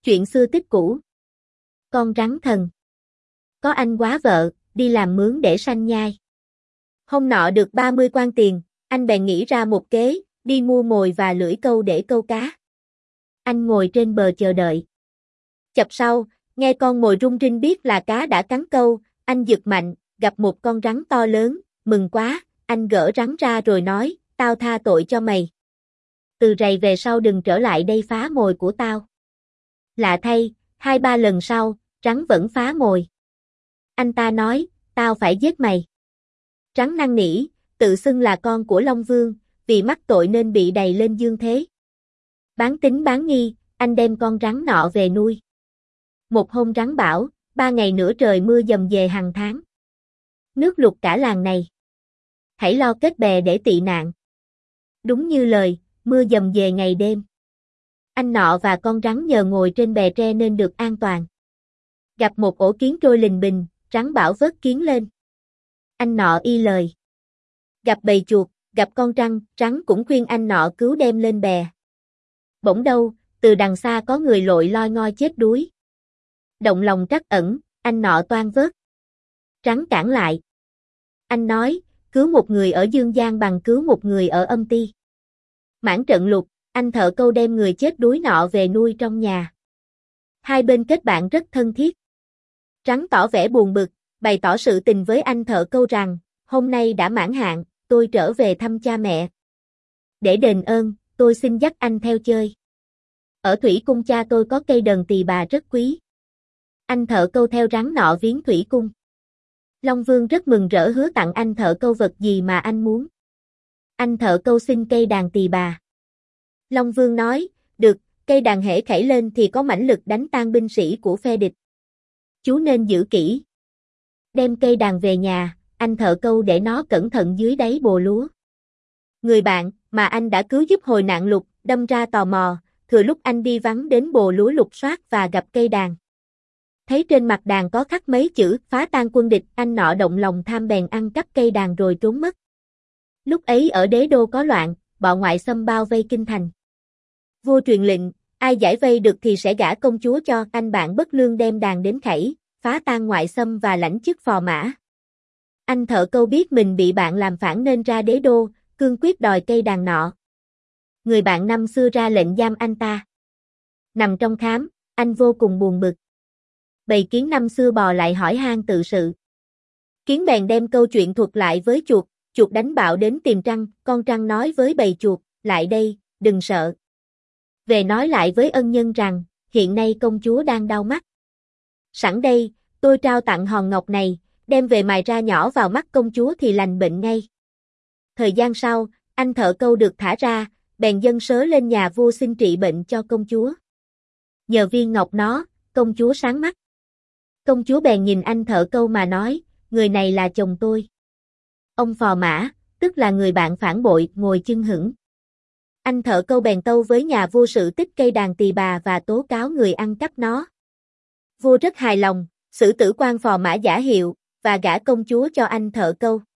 Chuyện xưa tích cũ. Con rắn thần. Có anh quá vợ, đi làm mướn để sanh nhai. Hôm nọ được 30 quan tiền, anh bèn nghĩ ra một kế, đi mua mồi và lưỡi câu để câu cá. Anh ngồi trên bờ chờ đợi. Chập sau, nghe con mồi rung rinh biết là cá đã cắn câu, anh giật mạnh, gặp một con rắn to lớn, mừng quá, anh gỡ rắn ra rồi nói, tao tha tội cho mày. Từ rày về sau đừng trở lại đây phá mồi của tao. Lạ thay, 2-3 lần sau, rắn vẫn phá mồi. Anh ta nói, tao phải giết mày. Rắn năn nỉ, tự xưng là con của Long Vương, vì mắc tội nên bị đày lên dương thế. Bán tín bán nghi, anh đem con rắn nọ về nuôi. Một hôm rắn bảo, 3 ngày nữa trời mưa dầm về hàng tháng. Nước lụt cả làng này. Hãy lo kết bè để tị nạn. Đúng như lời, mưa dầm về ngày đêm. Anh nọ và con rắn nhờ ngồi trên bè tre nên được an toàn. Gặp một ổ kiến trôi lình bình, rắn bảo vớt kiến lên. Anh nọ y lời. Gặp bầy chuột, gặp con trăng, rắn cũng khuyên anh nọ cứu đem lên bè. Bỗng đâu, từ đằng xa có người lội loi ngoi chết đuối. Động lòng trắc ẩn, anh nọ toan vớt. Rắn cản lại. Anh nói, cứu một người ở dương gian bằng cứu một người ở âm ti. Mãn trận lục, anh thợ câu đem người chết đuối nọ về nuôi trong nhà. Hai bên kết bạn rất thân thiết. Rắn tỏ vẻ buồn bực, bày tỏ sự tình với anh thợ câu rằng, hôm nay đã mãn hạn, tôi trở về thăm cha mẹ. Để đền ơn, tôi xin dắt anh theo chơi. Ở thủy cung cha tôi có cây đờn tỳ bà rất quý. Anh thợ câu theo rắn nọ viếng thủy cung. Long Vương rất mừng rỡ hứa tặng anh thợ câu vật gì mà anh muốn. Anh thợ câu xin cây đàn tỳ bà. Long Vương nói, được, cây đàn hễ khẩy lên thì có mãnh lực đánh tan binh sĩ của phe địch. Chú nên giữ kỹ. Đem cây đàn về nhà, anh thợ câu để nó cẩn thận dưới đáy bồ lúa. Người bạn mà anh đã cứu giúp hồi nạn lụt, đâm ra tò mò, thừa lúc anh đi vắng đến bồ lúa lục soát và gặp cây đàn. Thấy trên mặt đàn có khắc mấy chữ phá tan quân địch, anh nọ động lòng tham bèn ăn cắp cây đàn rồi trốn mất. Lúc ấy ở đế đô có loạn, bọ ngoại xâm bao vây kinh thành. Vua truyền lệnh, ai giải vây được thì sẽ gả công chúa cho. Anh bạn bất lương đem đàn đến khẩy, phá tan ngoại xâm và lãnh chức phò mã. Anh thợ câu biết mình bị bạn làm phản nên ra đế đô, cương quyết đòi cây đàn nọ. Người bạn năm xưa ra lệnh giam anh ta. Nằm trong khám, anh vô cùng buồn bực. Bầy kiến năm xưa bò lại hỏi han tự sự. Kiến bèn đem câu chuyện thuật lại với chuột, chuột đánh bạo đến tìm trăng, con trăng nói với bầy chuột, lại đây, đừng sợ. Về nói lại với ân nhân rằng, hiện nay công chúa đang đau mắt. Sẵn đây, tôi trao tặng hòn ngọc này, đem về mài ra nhỏ vào mắt công chúa thì lành bệnh ngay. Thời gian sau, anh thợ câu được thả ra, bèn dâng sớ lên nhà vua xin trị bệnh cho công chúa. Nhờ viên ngọc nó, công chúa sáng mắt. Công chúa bèn nhìn anh thợ câu mà nói, người này là chồng tôi. Ông phò mã, tức là người bạn phản bội, ngồi chưng hửng. Anh thợ câu bèn tâu với nhà vua sự tích cây đàn tỳ bà và tố cáo người ăn cắp nó. Vua rất hài lòng, xử tử quan phò mã giả hiệu, và gả công chúa cho anh thợ câu.